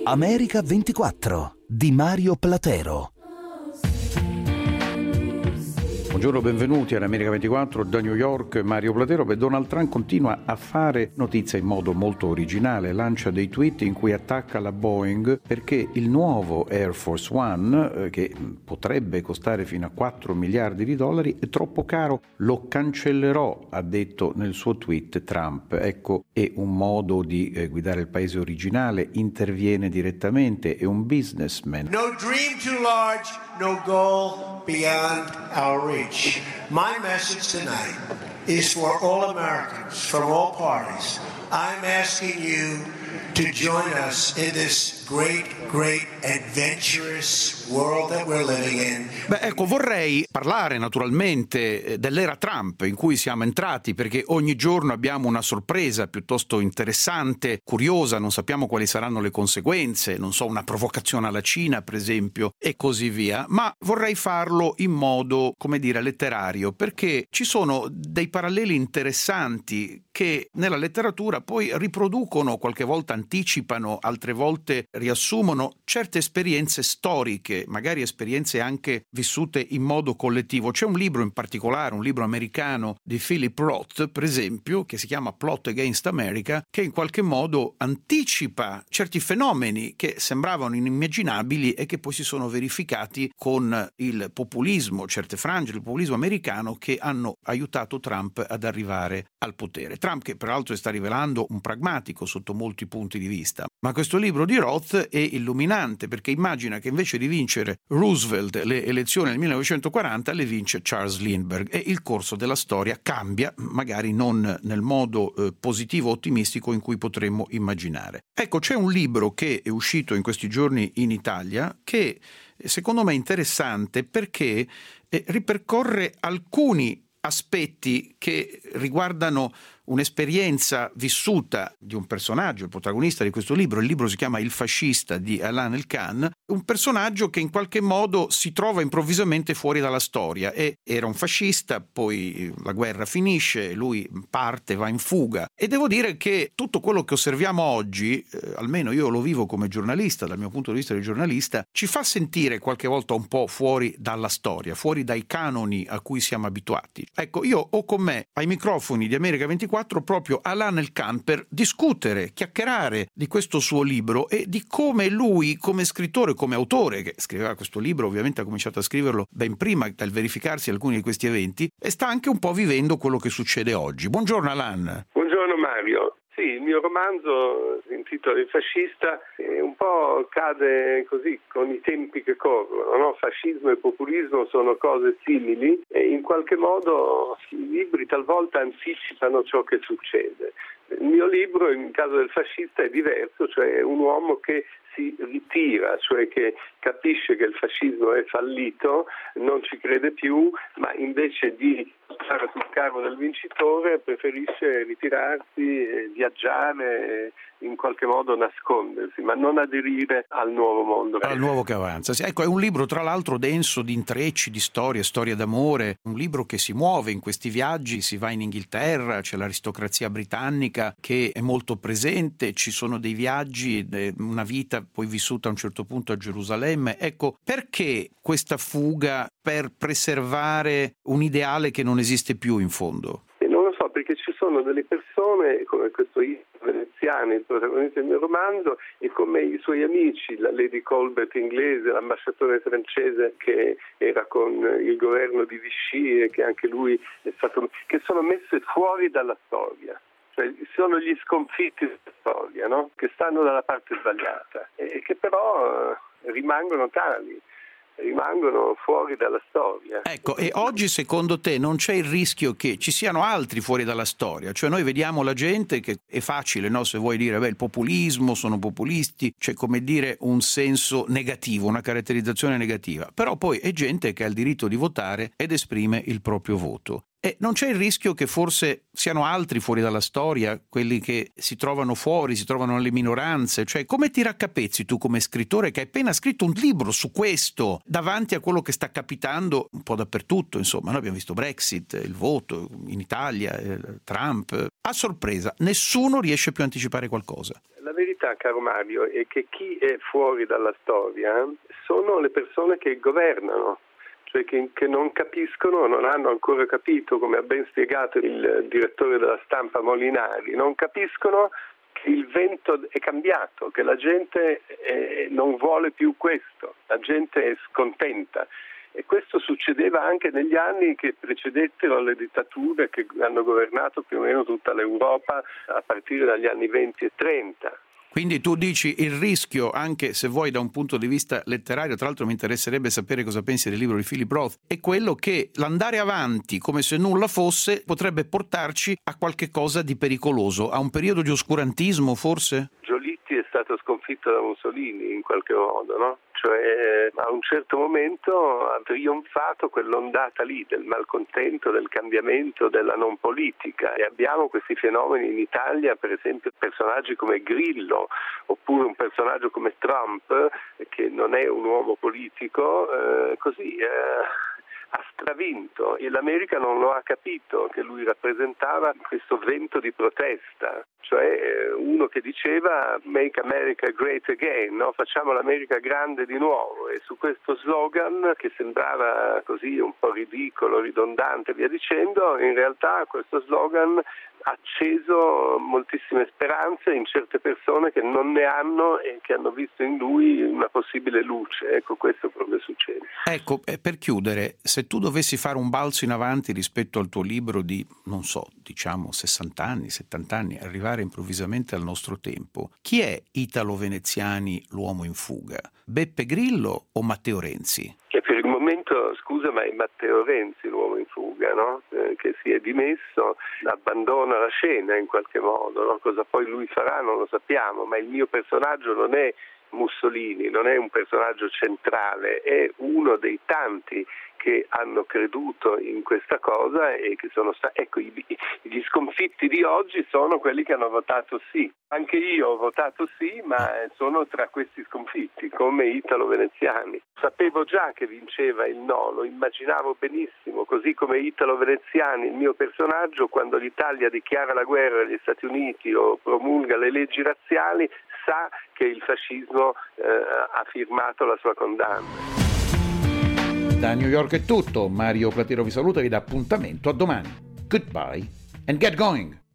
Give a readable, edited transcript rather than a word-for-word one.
America 24 di Mario Platero. Buongiorno, benvenuti ad America 24 da New York, Mario Platero. Donald Trump continua a fare notizia in modo molto originale, lancia dei tweet in cui attacca la Boeing perché il nuovo Air Force One, che potrebbe costare fino a 4 miliardi di dollari, è troppo caro, lo cancellerò, ha detto nel suo tweet Trump. Ecco, è un modo di guidare il paese originale, interviene direttamente, è un businessman. No dream too large, no goal beyond our reach. My message tonight is for all Americans from all parties. I'm asking you to join us in this great adventurous world that we're living in. Ecco, vorrei parlare naturalmente dell'era Trump in cui siamo entrati, perché ogni giorno abbiamo una sorpresa piuttosto interessante, curiosa, non sappiamo quali saranno le conseguenze, non so, una provocazione alla Cina, per esempio, e così via, ma vorrei farlo in modo, come dire, letterario, perché ci sono dei paralleli interessanti che nella letteratura poi riproducono, qualche volta anticipano, altre volte riassumono certe esperienze storiche, magari esperienze anche vissute in modo collettivo. C'è un libro in particolare, un libro americano di Philip Roth, per esempio, che si chiama Plot Against America, che in qualche modo anticipa certi fenomeni che sembravano inimmaginabili e che poi si sono verificati con il populismo, certe frange del populismo americano che hanno aiutato Trump ad arrivare al potere. Trump, che peraltro sta rivelando un pragmatico sotto molti punti di vista. Ma questo libro di Roth è illuminante, perché immagina che invece di vincere Roosevelt le elezioni nel 1940 le vince Charles Lindbergh e il corso della storia cambia, magari non nel modo positivo ottimistico in cui potremmo immaginare. Ecco, c'è un libro che è uscito in questi giorni in Italia che secondo me è interessante perché ripercorre alcuni aspetti che riguardano un'esperienza vissuta di un personaggio, il protagonista di questo libro. Il libro si chiama Il fascista di Alain El-Khan, un personaggio che in qualche modo si trova improvvisamente fuori dalla storia. Era un fascista, poi la guerra finisce, lui parte, va in fuga. E devo dire che tutto quello che osserviamo oggi, almeno io lo vivo come giornalista, dal mio punto di vista di giornalista, ci fa sentire qualche volta un po' fuori dalla storia, fuori dai canoni a cui siamo abituati. Ecco, io ho con me ai microfoni di America 24 proprio Alain El-Khan per discutere, chiacchierare di questo suo libro e di come lui, come scrittore, come autore, che scriveva questo libro, ovviamente ha cominciato a scriverlo ben prima del verificarsi alcuni di questi eventi, e sta anche un po' vivendo quello che succede oggi. Buongiorno Alain. Buongiorno Mario. Sì, il mio romanzo, in titolo Il fascista, un po' cade così con i tempi che corrono, no? Fascismo e populismo sono cose simili e in qualche modo i libri talvolta anticipano ciò che succede. Il mio libro, in caso del fascista, è diverso, cioè è un uomo che si ritira, cioè che capisce che il fascismo è fallito, non ci crede più, ma invece di stare sul carro del vincitore preferisce ritirarsi, viaggiare, in qualche modo nascondersi, ma non aderire al nuovo mondo. Al nuovo che avanza. Ecco, è un libro tra l'altro denso di intrecci, di storie d'amore, un libro che si muove in questi viaggi, si va in Inghilterra, c'è l'aristocrazia britannica che è molto presente, ci sono dei viaggi, una vita poi vissuta a un certo punto a Gerusalemme. Ecco, perché questa fuga per preservare un ideale che non esiste più in fondo? Non lo so, perché ci sono delle persone come questo veneziano, il protagonista del mio romanzo, e come i suoi amici, la Lady Colbert inglese, l'ambasciatore francese che era con il governo di Vichy e che anche lui è stato, che sono messe fuori dalla storia. Cioè, sono gli sconfitti della storia, no? Che stanno dalla parte sbagliata e che però rimangono tali. Rimangono fuori dalla storia. Ecco, e oggi secondo te non c'è il rischio che ci siano altri fuori dalla storia? Cioè noi vediamo la gente che è facile, no? Se vuoi dire, il populismo, sono populisti, c'è come dire un senso negativo, una caratterizzazione negativa, però poi è gente che ha il diritto di votare ed esprime il proprio voto. E non c'è il rischio che forse siano altri fuori dalla storia, quelli che si trovano fuori, si trovano nelle minoranze? Cioè, come ti raccapezzi tu come scrittore che hai appena scritto un libro su questo, davanti a quello che sta capitando un po' dappertutto? Insomma, noi abbiamo visto Brexit, il voto in Italia, Trump. A sorpresa, nessuno riesce più a anticipare qualcosa. La verità verità, caro Mario, è che chi è fuori dalla storia sono le persone che governano, cioè che non capiscono, non hanno ancora capito, come ha ben spiegato il direttore della Stampa Molinari, non capiscono che il vento è cambiato, che la gente non vuole più questo, la gente è scontenta. E questo succedeva anche negli anni che precedettero le dittature che hanno governato più o meno tutta l'Europa a partire dagli anni 20 e 30. Quindi tu dici il rischio, anche se vuoi da un punto di vista letterario, tra l'altro mi interesserebbe sapere cosa pensi del libro di Philip Roth, è quello che l'andare avanti come se nulla fosse potrebbe portarci a qualche cosa di pericoloso, a un periodo di oscurantismo forse? Giolitti è stato sconfitto da Mussolini in qualche modo, no? Cioè a un certo momento ha trionfato quell'ondata lì del malcontento, del cambiamento, della non politica, e abbiamo questi fenomeni in Italia, per esempio personaggi come Grillo oppure un personaggio come Trump, che non è un uomo politico, ha stravinto, e l'America non lo ha capito che lui rappresentava questo vento di protesta, cioè uno che diceva Make America Great Again, no? Facciamo l'America grande di nuovo, e su questo slogan che sembrava così un po' ridicolo, ridondante, via dicendo, in realtà questo slogan ha acceso moltissime speranze in certe persone che non ne hanno e che hanno visto in lui una possibile luce. Ecco, questo proprio succede. Ecco, per chiudere, se tu dovessi fare un balzo in avanti rispetto al tuo libro di, non so, diciamo 60 anni, 70 anni, arrivare improvvisamente al nostro tempo, chi è Italo Veneziani, l'uomo in fuga? Beppe Grillo o Matteo Renzi? Che per il momento, scusa, ma è Matteo Renzi l'uomo in fuga, no? Che si è dimesso, abbandona la scena in qualche modo, no? Cosa poi lui farà non lo sappiamo, ma il mio personaggio non è Mussolini, non è un personaggio centrale, è uno dei tanti che hanno creduto in questa cosa e che sono stati, ecco, gli sconfitti di oggi sono quelli che hanno votato sì. Anche io ho votato sì, ma sono tra questi sconfitti, come Italo Veneziani. Sapevo già che vinceva il no, lo immaginavo benissimo, così come Italo Veneziani, il mio personaggio, quando l'Italia dichiara la guerra agli Stati Uniti o promulga le leggi razziali, sa che il fascismo ha firmato la sua condanna. Da New York è tutto, Mario Platero vi saluta e vi dà appuntamento a domani. Goodbye and get going!